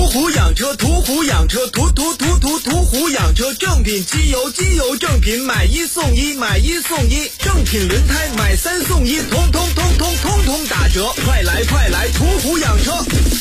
虎养车，途虎养车，途虎养车，正品机油，机油正品，买一送一，买一送一，正品轮胎买3送1，通通打折，快来途虎养车。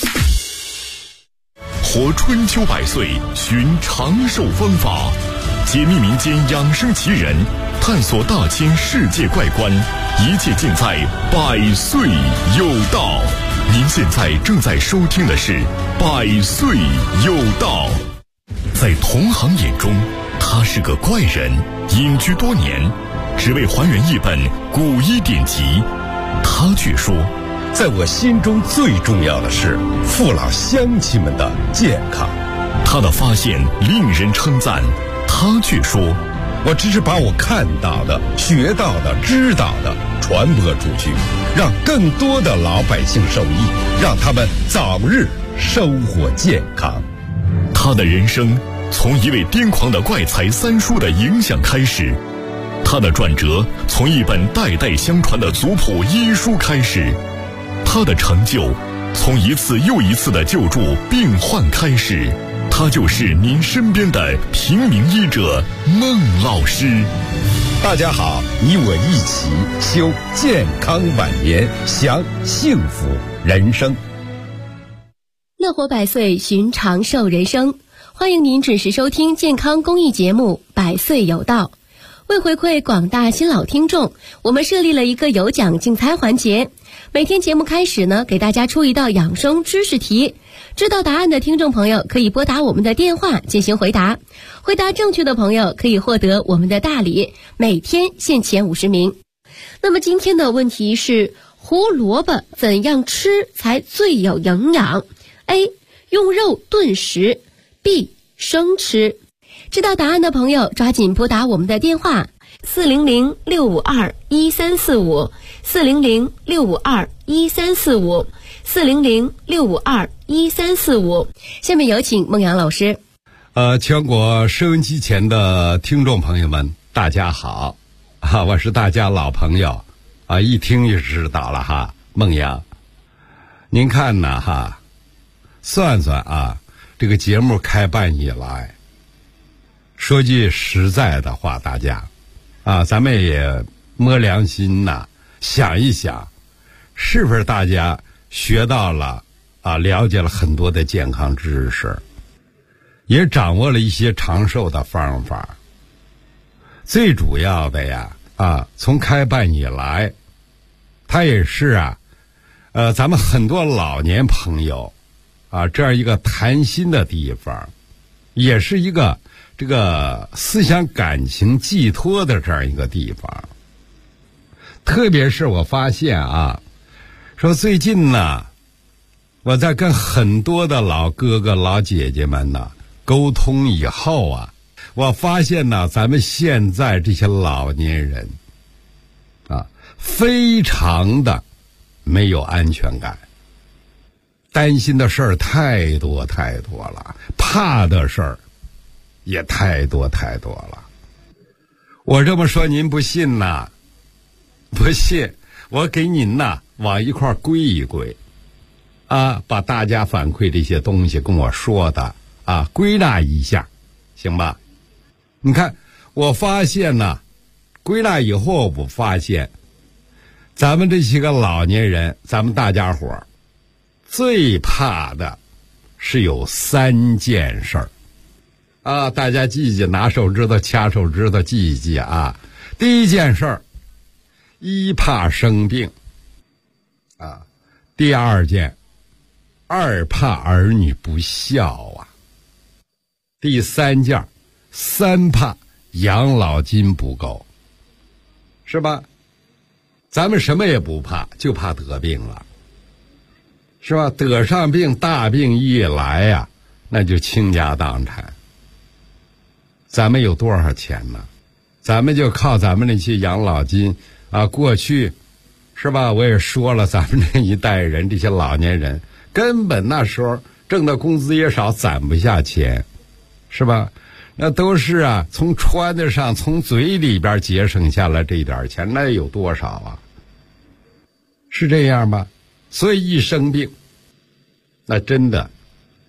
活春秋百岁，寻长寿方法，解密民间养生奇人，探索大千世界怪观，一切尽在百岁有道。您现在正在收听的是百岁有道。在同行眼中，他是个怪人，隐居多年，只为还原一本古医典籍。他却说， 在我心中最重要的是父老乡亲们的健康。 他的发现令人称赞，他却说， 我只是把我看到的、学到的、知道的传播出去，让更多的老百姓受益，让他们早日生活健康。 他的人生从一位癫狂的怪才三叔的影响开始，他的转折从一本代代相传的族谱医书开始，他的成就从一次又一次的救助病患开始。他就是您身边的平民医者孟老师。 大家好，你我一起修健康晚年，享幸福人生。 乐活百岁，寻长寿人生。欢迎您准时收听健康公益节目《百岁有道》。为回馈广大新老听众，我们设立了一个有奖竞猜环节。每天节目开始呢，给大家出一道养生知识题。知道答案的听众朋友可以拨打我们的电话进行回答，回答正确的朋友可以获得我们的大礼，每天限前50名。那么今天的问题是，胡萝卜怎样吃才最有营养？ A. 用肉炖食， B. 生吃。知道答案的朋友抓紧拨打我们的电话400-652-1345 400-652-1345 400-652-1345。下面有请孟阳老师。 全国收音机前的听众朋友们，大家好我是大家老朋友一听就知道了哈，孟阳。您看呢算算这个节目开办以来，说句实在的话，大家咱们也摸良心想一想，是不是大家学到了了解了很多的健康知识，也掌握了一些长寿的方法。最主要的从开办以来，它也是咱们很多老年朋友这样一个谈心的地方，也是一个这个思想感情寄托的这样一个地方。特别是我发现说最近我在跟很多的老哥哥老姐姐们沟通以后我发现咱们现在这些老年人非常的没有安全感，担心的事儿太多了，怕的事儿也太多了。我这么说您不信不信，我给您往一块归一归把大家反馈这些东西跟我说的归纳一下，行吧？你看，我发现归纳以后，我发现咱们这些个老年人，咱们大家伙儿最怕的是有3件事儿大家记记，拿手指头掐手指头记一记第一件事儿，一怕生病第二件，二怕儿女不孝第三件，三怕养老金不够，是吧？咱们什么也不怕，就怕得病了，是吧？得上病，大病一来那就倾家荡产。咱们有多少钱呢？咱们就靠咱们那些养老金过去是吧？我也说了，咱们这一代人，这些老年人根本那时候挣的工资也少，攒不下钱，是吧？那都是从穿的上，从嘴里边节省下来这点钱，那有多少是这样吧？所以一生病，那真的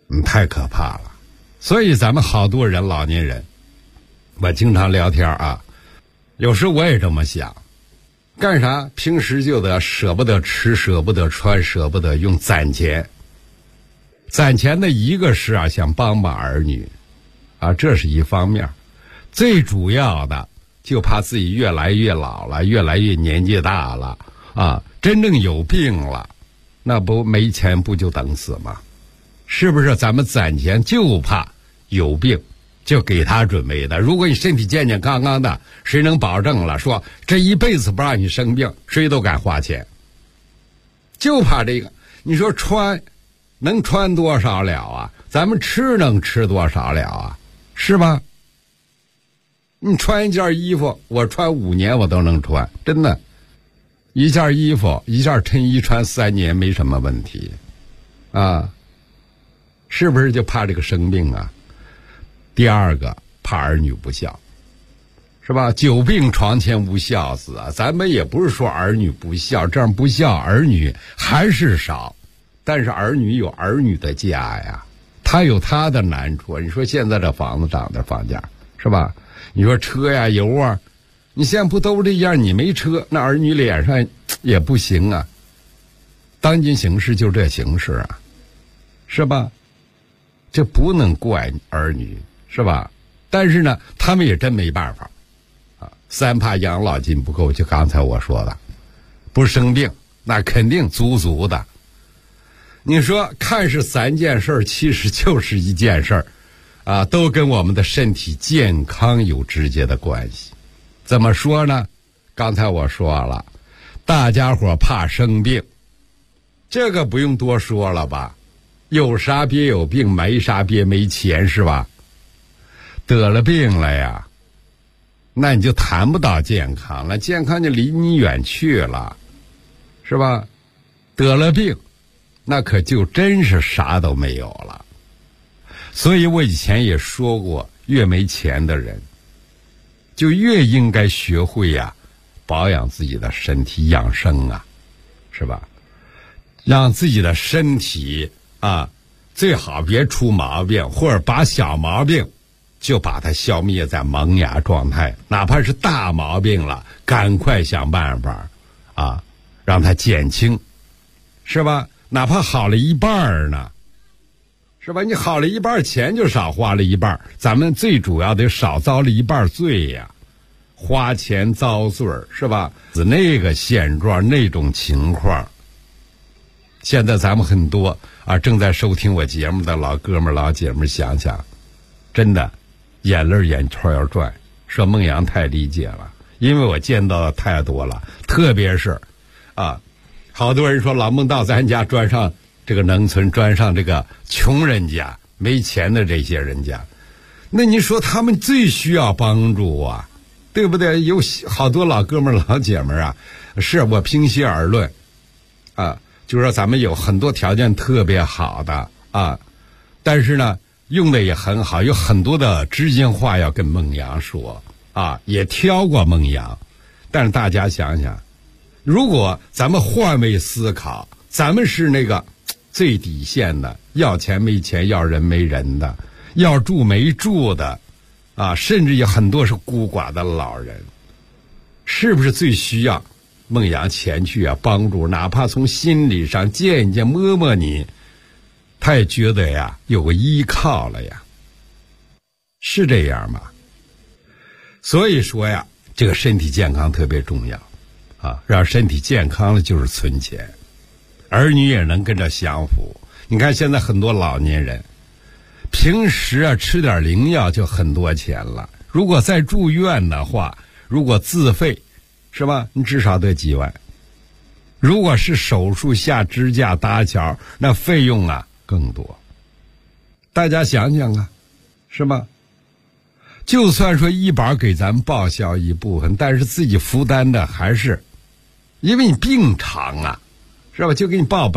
太可怕了。所以咱们好多人老年人，我经常聊天啊，有时我也这么想，干啥平时就得舍不得吃，舍不得穿，舍不得用，攒钱。攒钱的一个是啊，想帮帮儿女啊，这是一方面。最主要的就怕自己越来越老了，越来越年纪大了啊，真正有病了，那不没钱不就等死吗？是不是？咱们攒钱就怕有病，就给他准备的。如果你身体健健康康的，谁能保证了说这一辈子不让你生病？谁都敢花钱，就怕这个。你说穿能穿多少了啊？咱们吃能吃多少了啊？是吧？你穿一件衣服，我穿5年我都能穿，真的。一件衣服，一件衬衣穿3年没什么问题啊。是不是就怕这个生病啊？第二个怕儿女不孝，是吧？久病床前无孝子啊。咱们也不是说儿女不孝，这样不孝儿女还是少，但是儿女有儿女的家呀，他有他的难处。你说现在这房子涨的房价，是吧？你说车呀油啊，你现在不都这样？你没车，那儿女脸上也不行啊。当今形势就这形势啊，是吧？这不能怪儿女，是吧？但是呢，他们也真没办法啊。3怕养老金不够，就刚才我说的，不是生病，那肯定足的。你说看是3件事，其实就是1件事啊，都跟我们的身体健康有直接的关系。怎么说呢？刚才我说了，大家伙怕生病，这个不用多说了吧？有啥别有病，没啥别没钱，是吧？得了病了呀，那你就谈不到健康了，健康就离你远去了，是吧？得了病，那可就真是啥都没有了。所以我以前也说过，越没钱的人就越应该学会呀，保养自己的身体，养生啊，是吧？让自己的身体啊，最好别出毛病，或者把小毛病就把它消灭在萌芽状态，哪怕是大毛病了，赶快想办法啊，让它减轻，是吧？哪怕好了一半呢，是吧？你好了一半，钱就少花了一半，咱们最主要得少遭了一半罪呀，花钱遭罪，是吧？那个现状，那种情况，现在咱们很多啊正在收听我节目的老哥们老姐们想想，真的眼泪眼圈要转，说孟阳太理解了，因为我见到的太多了，特别是啊，好多人说老孟到咱家专上这个农村，专上这个穷人家没钱的这些人家，那你说他们最需要帮助啊，对不对？有好多老哥们老姐们啊，是我平心而论啊，就是说咱们有很多条件特别好的啊，但是呢用的也很好，有很多的知心话要跟孟阳说啊，也挑过孟阳。但是大家想想，如果咱们换位思考，咱们是那个最底线的，要钱没钱，要人没人的，要住没住的啊，甚至有很多是孤寡的老人，是不是最需要孟阳前去啊帮助？哪怕从心理上见一见摸摸你，他也觉得呀有个依靠了呀，是这样吗？所以说呀，这个身体健康特别重要啊，让身体健康了就是存钱，儿女也能跟着享福。你看现在很多老年人平时啊吃点灵药就很多钱了，如果再住院的话，如果自费是吧，你至少得几万，如果是手术下支架搭桥，那费用啊更多。大家想想啊，是吧？就算说医保给咱们报销一部分，但是自己负担的还是，因为你病长啊，是吧？就给你报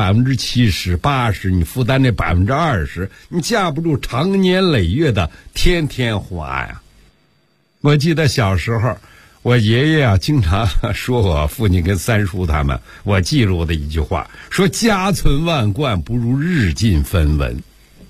70%、80%，你负担那20%，你架不住长年累月的天天花呀。我记得小时候，我爷爷啊经常说我父亲跟三叔他们，我记住的一句话，说家存万贯不如日进分文。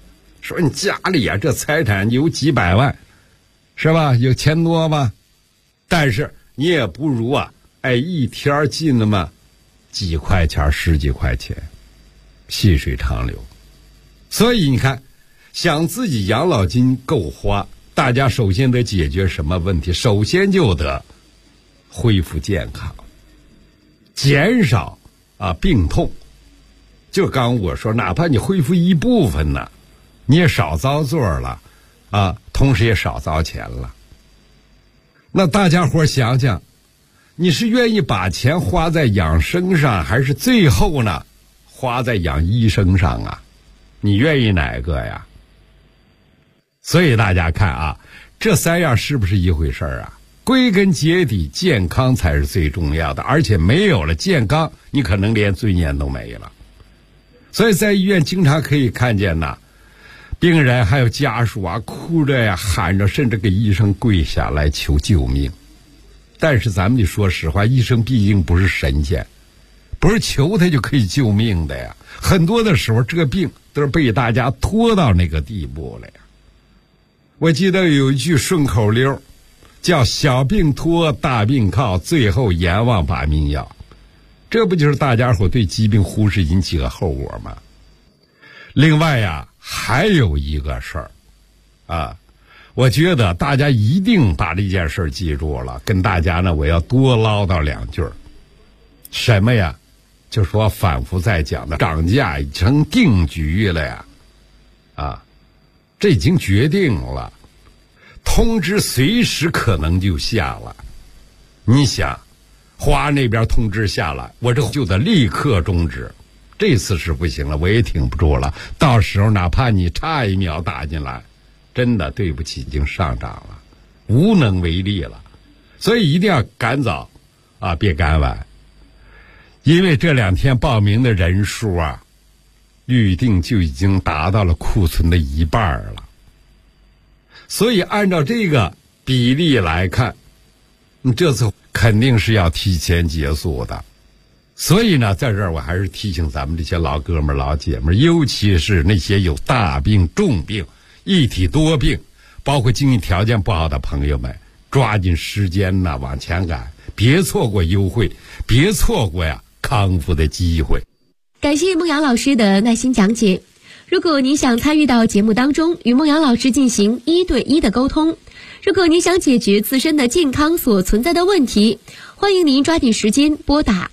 说你家里啊这财产有几百万，是吧？有钱多吧？但是你也不如啊，一天进那么几块钱、十几块钱，细水长流。所以你看，想自己养老金够花，大家首先得解决什么问题？首先就得恢复健康，减少病痛。就刚我说，哪怕你恢复一部分呢，你也少遭罪了同时也少遭钱了。那大家伙想想，你是愿意把钱花在养生上，还是最后呢花在养医生上啊？你愿意哪个呀？所以大家看这三样是不是一回事啊？归根结底，健康才是最重要的，而且没有了健康，你可能连尊严都没了。所以在医院经常可以看见病人还有家属哭着呀、喊着，甚至给医生跪下来求救命。但是咱们得说实话，医生毕竟不是神仙，不是求他就可以救命的呀。很多的时候，这个病都是被大家拖到那个地步了呀。我记得有一句顺口溜，叫小病拖，大病靠，最后阎王把命要。这不就是大家伙对疾病忽视引起的后果吗？另外还有一个事儿我觉得大家一定把这件事记住了，跟大家呢我要多唠叨两句。什么呀？就说反复在讲的涨价已成定局了呀这已经决定了，通知随时可能就下了。你想华那边通知下来，我这就得立刻终止。这次是不行了，我也挺不住了，到时候哪怕你差1秒打进来，真的对不起，已经上涨了，无能为力了。所以一定要赶早别赶晚，因为这2天报名的人数预定就已经达到了库存的1半了。所以按照这个比例来看，这次肯定是要提前结束的。所以呢，在这儿我还是提醒咱们这些老哥们老姐们，尤其是那些有大病重病、一体多病，包括经济条件不好的朋友们，抓紧时间往前赶，别错过优惠，别错过康复的机会。 感谢孟阳老师的耐心讲解。如果您想参与到节目当中，与孟阳老师进行1对1的沟通，如果您想解决自身的健康所存在的问题，欢迎您抓紧时间拨打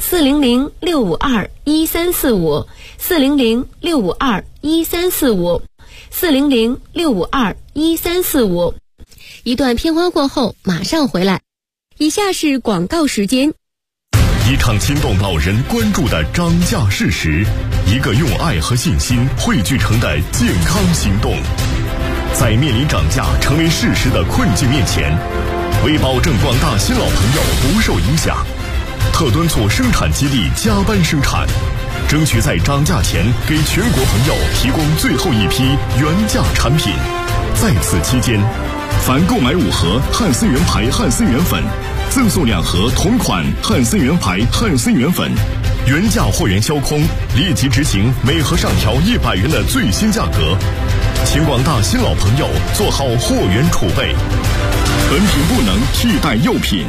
400-652-1345 400-652-1345 400-652-1345。一段片花过后马上回来。以下是广告时间。 一场牵动老人关注的涨价事实，一个用爱和信心汇聚成的健康行动。在面临涨价成为事实的困境面前，为保证广大新老朋友不受影响，特敦促生产基地加班生产，争取在涨价前给全国朋友提供最后一批原价产品。在此期间，凡购买5盒汉森源牌汉森源粉，赠送2盒同款汉森源牌汉森源粉，原价货源销空，立即执行每盒上调100元的最新价格。请广大新老朋友做好货源储备，本品不能替代幼品。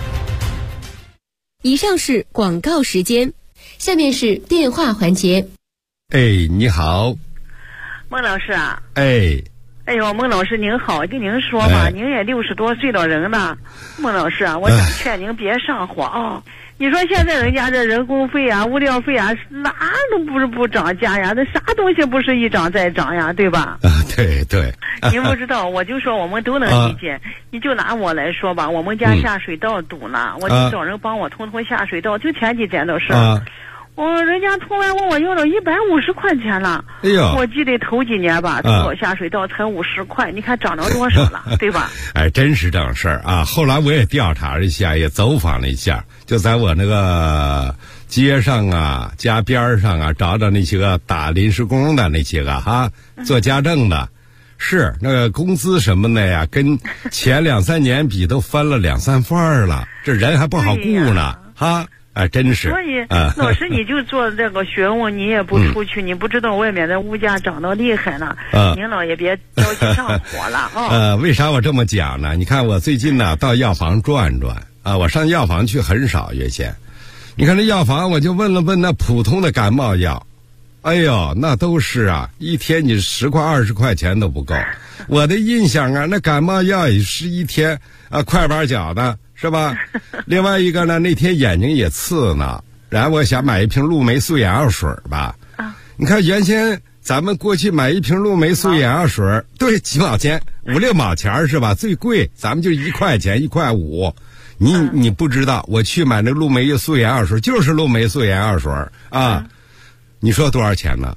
以上是广告时间，下面是电话环节。 你好， 孟老师啊。 哎呦，孟老师您好，跟您说吧，您也60多岁的人了，孟老师啊，我想劝您别上火你说现在人家这人工费物料费哪都不是不涨价呀，那啥东西不是一涨再涨呀，对吧？ 对对。 您不知道，我就说我们都能理解。你就拿我来说吧，我们家下水道堵了，我就找人帮我通下水道，就前几天的事。人家通完问我要了150块钱了。哎呦，我记得头几年吧，通我下水道才50块，你看涨了多少了，对吧？ 真是正事儿后来我也调查了一下，也走访了一下，就在我那个街上家边上找到那些个打临时工的那些个做家政的，是那个工资什么的呀，跟前2-3年比都翻了2-3番了，这人还不好雇呢真是。 所以老师你就做这个学问，你也不出去，你不知道外面的物价涨得厉害了，您老也别着急上火了啊。 为啥我这么讲呢？你看我最近呢到药房转转我上药房去很少，原先你看这药房，我就问了问那普通的感冒药，哎呦，那都是一天你10块20块钱都不够。我的印象那感冒药也是一天快板脚的，是吧？另外一个呢，那天眼睛也刺呢，然后我想买一瓶氯霉素眼药水吧。你看原先咱们过去买一瓶氯霉素眼药水，对，几毛钱，5、6毛钱是吧？最贵咱们就1块钱1块5。你不知道，我去买那氯霉素眼药水，就是氯霉素眼药水你说多少钱呢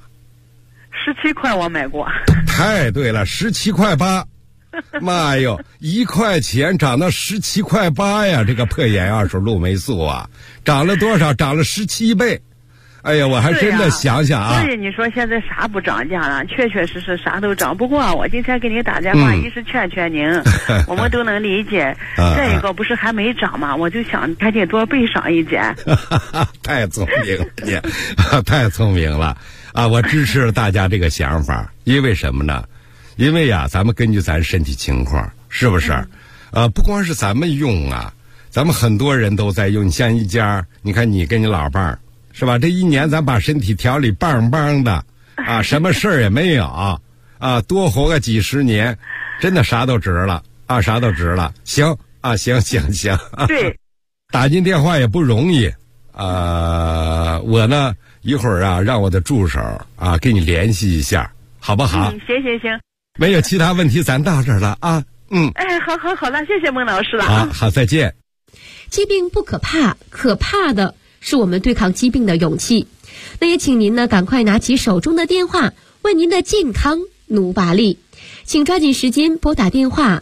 ？17块我买过。 太对了，17块8。妈哟，1块钱涨到17块8呀！这个破眼药水氯霉素涨了多少？涨了17倍。哎呀，我还真的想想所以你说现在啥不涨价了？确确实实啥都涨。不过我今天给您打电话，一是劝劝您，我们都能理解。再一个不是还没涨吗？我就想赶紧多备上一点。 太聪明了你，太聪明了我支持大家这个想法，因为什么呢？因为咱们根据咱身体情况，是不是？不光是咱们用咱们很多人都在用。你像一家，你看你跟你老伴儿，是吧？这一年咱把身体调理棒棒的什么事儿也没有多活个几十年，真的啥都值了啥都值了。行行。 对， 打进电话也不容易我呢一会儿让我的助手给你联系一下，好不好？ 行。 没有其他问题，咱到这儿了好了，谢谢孟老师了好，再见。 疾病不可怕，可怕的是我们对抗疾病的勇气。那也请您呢赶快拿起手中的电话，为您的健康努把力。请抓紧时间拨打电话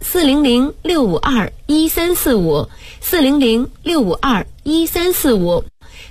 400-652-1345 400-652-1345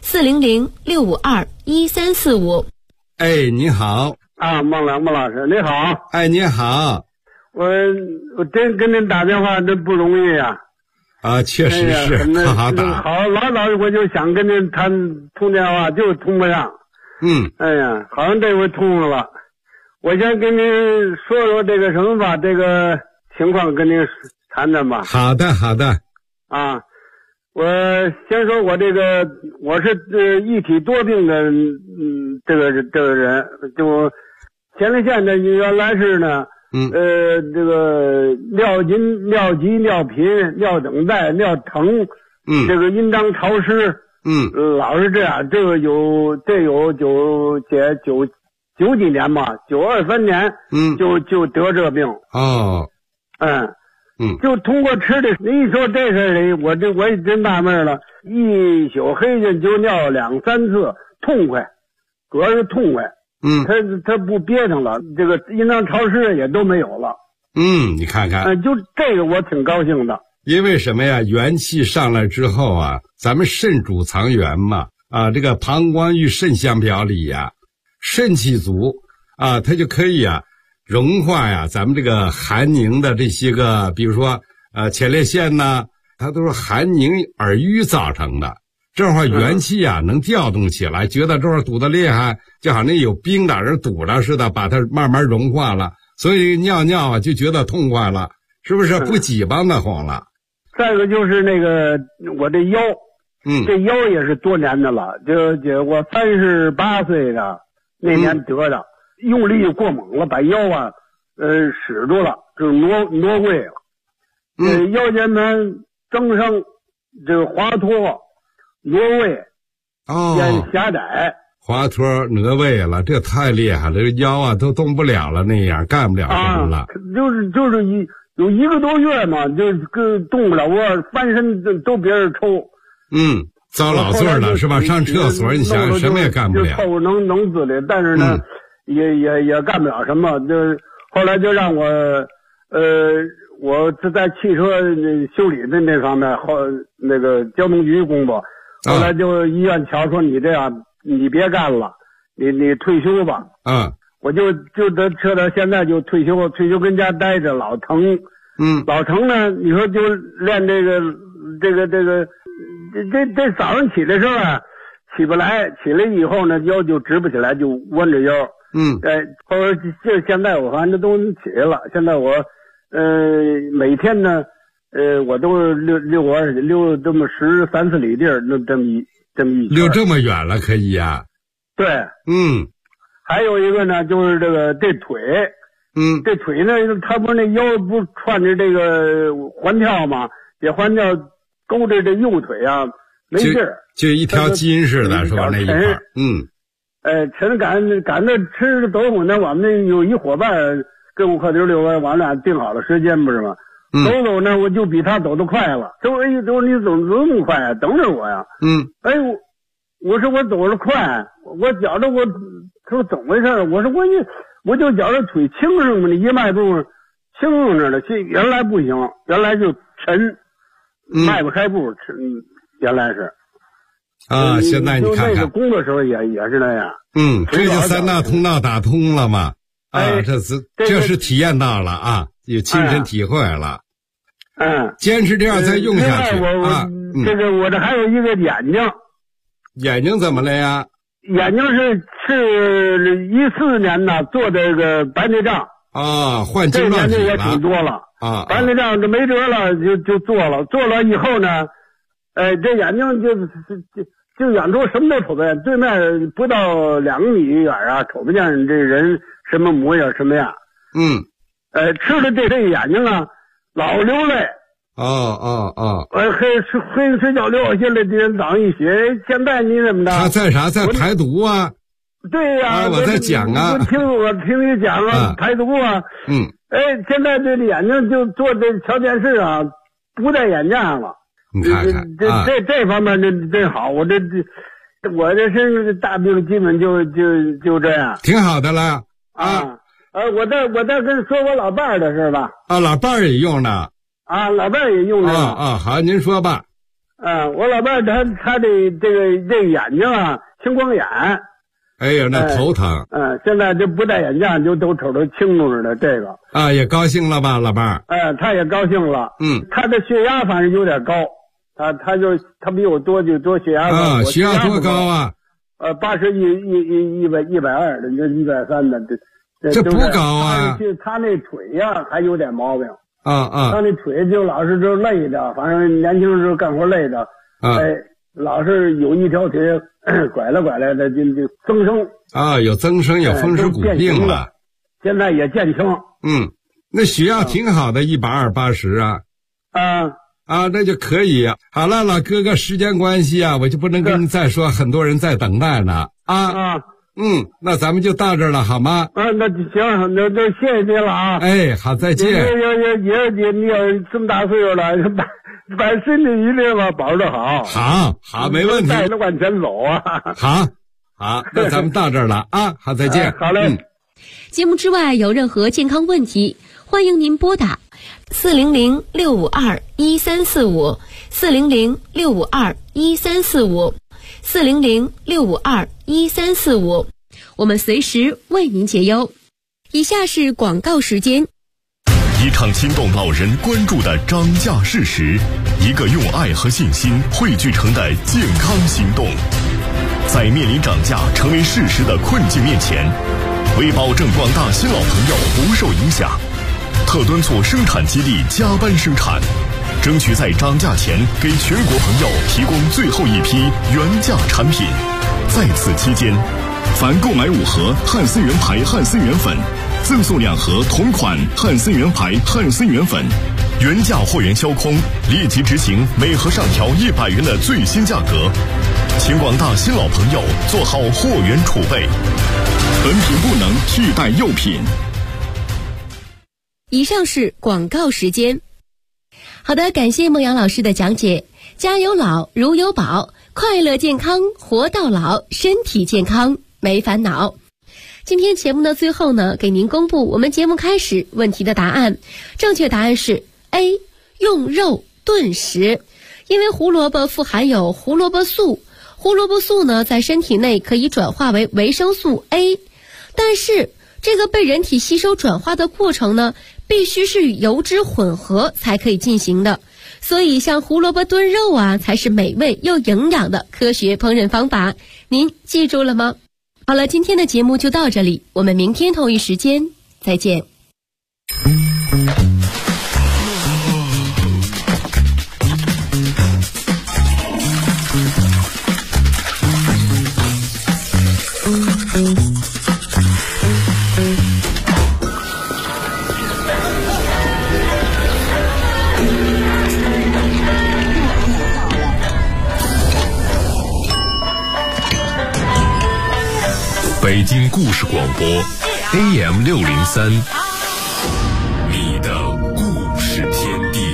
400-652-1345。 您好孟老师你好。 你好。 我真跟您打电话真不容易确实是好打。 好，老我就想跟您通电话，就通不上。好像这回通了。我先跟您说说这个什么吧，这个情况跟您谈谈吧。 好的。 我先说我是一体多病的这个人，就前列腺的原来是呢这个尿急、尿频、尿等待、尿疼，这个阴道潮湿，老是这样。这有九几年吧，923年，就得这病。就通过吃的，你一说这事儿，我也真纳闷了，一宿黑天就尿2、3次，痛快，主要是痛快。他不憋腾了，这个阴道潮湿也都没有了。 你看看， 就这个我挺高兴的。 因为什么呀？元气上来之后咱们肾主藏元嘛，这个膀胱与肾相表里肾气足它就可以融化咱们这个寒凝的这些个，比如说前列腺呢，它都是寒凝而瘀造成的。这会儿元气能调动起来，觉得这会儿堵得厉害，就好像有冰在这堵了似的，把它慢慢融化了，所以尿就觉得痛快了，是不是？不挤巴那慌了。 再一个就是那个我这腰，这腰也是多年的了，就我38岁的那年得的，用力过猛了，把腰使住了，就是挪位了。腰间盘增生，这个滑脱。挪位眼狭窄，滑脱挪位了，这太厉害了，这个腰都动不了了，那样干不了什么了。 就是有1个多月嘛，就动不了窝，翻身都别人抽。 遭老罪了是吧？上厕所你想什么也干不了， 就能自理，但是呢，也干不了什么。就是后来就让我是在汽车修理的那方面，那个交通局工作。后来就医院瞧说你这样，你别干了，你退休吧。我就得扯到现在就退休跟家待着，老疼。老疼呢，你说就练这个这早上起的时候啊，起不来，起来以后呢，腰就直不起来，就弯着腰。后来就现在我反正都起来了。现在我每天呢，我都溜这么13-14里地儿，这么一溜这么远了，可以呀。 对，还有一个呢，就是这腿，这腿呢，他不是那腰不串着这个环跳吗？这环跳勾着这右腿啊，没劲儿， 就一条筋似的，是吧？那一块， 陈赶着吃走火呢，我们那有一伙伴跟我客厅溜完，我俩定好了时间，不是吗？走呢，我就比他走得快了。他说：“哎，你走那么快啊？等着我呀。”我说我走得快，我觉着我，他说怎么回事？我说我就觉着腿轻省嘛，那一迈步轻省着了。原来不行，原来就沉，迈不开步，原来是。 现在你看看， 就那个工作时候也是那样。 这就3大通道打通了嘛。这是体验到了啊，有亲身体会了。坚持这样再用下去啊。 这个我这还有一个眼睛。 眼睛怎么了呀？ 眼睛是14年呢做这个白内障换晶状体了。 这年也挺多了白内障这没辙了，就做了以后呢，这眼睛就眼珠什么都瞅不见，对面不到2米远啊，瞅不见这人什么模样什么样。吃了这眼睛啊，老流泪。黑睡觉流，现在这人早上一学，现在你怎么着？ 他在啥？在排毒啊？ 对呀， 我在讲啊。 我听你讲啊，排毒啊。现在这眼睛就做这瞧电视啊，不戴眼镜了。 你看看， 这方面真好。我这身上的大病基本就这样， 挺好的了我再跟说我老伴儿的事吧。 老伴儿也用呢。 老伴儿也用的。 好，您说吧。 我老伴儿他这眼睛啊，青光眼。 哎呀，那头疼。 现在就不戴眼镜，就都瞅着清楚似的。这个也高兴了吧，老伴儿？ 他也高兴了。他的血压反正有点高。他比我多血压高。 血压多高啊 ？81、120的，你这130的， 这不高啊。 他那腿呀还有点毛病。 他那腿就老是就累的，反正年轻时候干活累的。老是有一条腿拐来的，就增生。 有增生，有风湿骨病了。 现在也见轻。 那血压挺好的，120、80啊。那就可以。好了，老哥哥，时间关系啊，我就不能跟您再说，很多人在等待呢。那咱们就到这儿了，好吗？ 那行，那谢谢您了啊。 好，再见。 也你要这么大岁数了，把身体一定吧保着好。 好，没问题。 带着往前走啊。 好，那咱们到这儿了啊。好，再见。 好嘞。 节目之外有任何健康问题，欢迎您拨打400-652-1345 400-652-1345 400-652-1345，我们随时为您解忧。以下是广告时间。 一场惊动老人关注的涨价事实，一个用爱和信心汇聚成的健康行动。在面临涨价成为事实的困境面前，为保证广大新老朋友不受影响，特敦促生产基地加班生产，争取在涨价前给全国朋友提供最后一批原价产品。在此期间，凡购买5盒汉森源牌汉森源粉，赠送2盒同款汉森源牌汉森源粉，原价货源销空，立即执行每盒上调100元的最新价格。请广大新老朋友做好货源储备，本品不能替代幼品。 以上是广告时间。好的，感谢孟阳老师的讲解。家有老如有宝，快乐健康活到老，身体健康没烦恼。今天节目的最后呢，给您公布我们节目开始问题的答案。正确答案是 A， 用肉炖食。因为胡萝卜富含有胡萝卜素，胡萝卜素呢在身体内可以转化为维生素 A， 但是这个被人体吸收转化的过程呢，必须是与油脂混合才可以进行的， 所以像胡萝卜炖肉啊，才是美味又营养的科学烹饪方法。您记住了吗？好了，今天的节目就到这里，我们明天同一时间再见。 北京故事广播 AM603， 你的故事天地。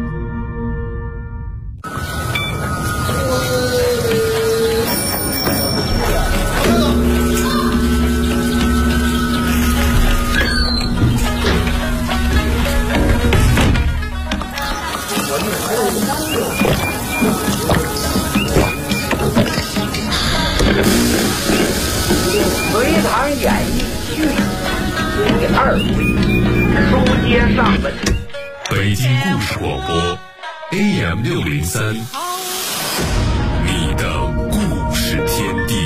隋唐演义续第2回，书接上文。 北京故事广播 AM603， 你的故事天地。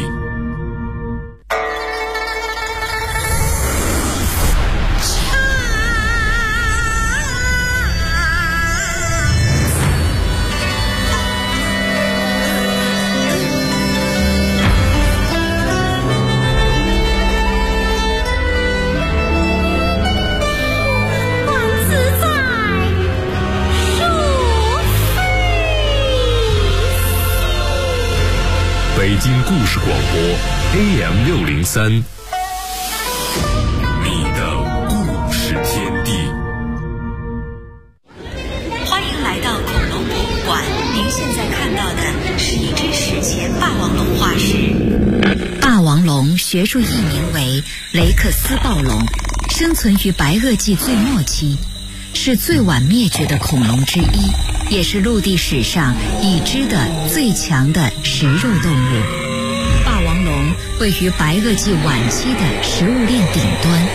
北京故事广播 AM603， 你的故事天地。 欢迎来到恐龙博物馆，您现在看到的是一只史前霸王龙化石。霸王龙学术译名为雷克斯暴龙，生存于白垩纪最末期，是最晚灭绝的恐龙之一，也是陆地史上已知的最强的食肉动物。霸王龙位于白垩纪晚期的食物链顶端。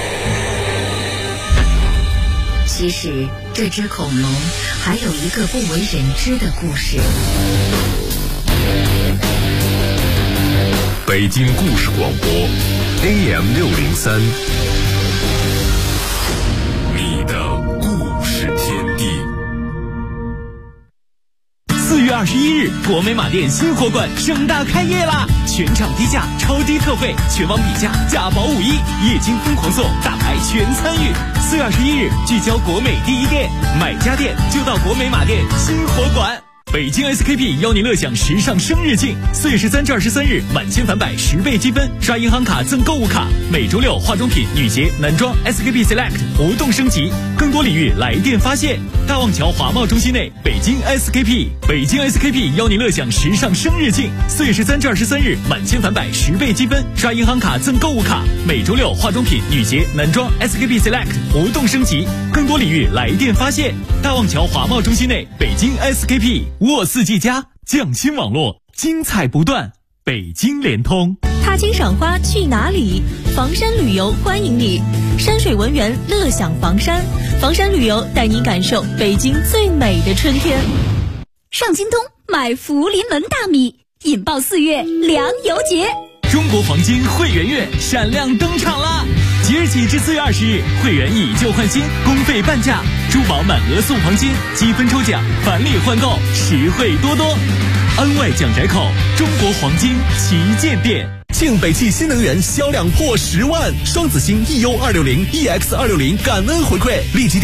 其实这只恐龙还有一个不为人知的故事。 北京故事广播 AM603， 你的故事天地。 4月21日，国美马店新货馆盛大开业啦！全场低价，超低特惠，全网比价，价保51，液晶疯狂送，大牌全参与。4月21日，聚焦国美第一店，买家电就到国美马店新货馆。北京 SKP 邀您乐享时尚生日庆，4月13至23日，满千返百10倍积分，刷银行卡赠购物卡。每周六，化妆品、女鞋、男装 SKP Select 活动升级，更多礼遇来电发现。大望桥华贸中心内，北京 SKP， 北京 SKP 邀您乐享时尚生日庆，4月13至23日，满千返百10倍积分，刷银行卡赠购物卡。每周六，化妆品、女鞋、男装 SKP Select 活动升级，更多礼遇来电发现。大望桥华贸中心内，北京 SKP。沃四季家匠心网络，精彩不断。北京联通， 踏青赏花去哪里？房山旅游欢迎你，山水文园乐享房山，房山旅游带你感受北京最美的春天。 上京东买福临门大米，引爆4月粮油节。 中国黄金会员月闪亮登场啦！即日起至4月20日，会员以旧换新，公费半价，珠宝满额送黄金，积分抽奖，返利换购，实惠多多。安外蒋宅口中国黄金旗舰店。 庆北汽新能源销量破10万，双子星 EU260、EX260感恩回馈，立即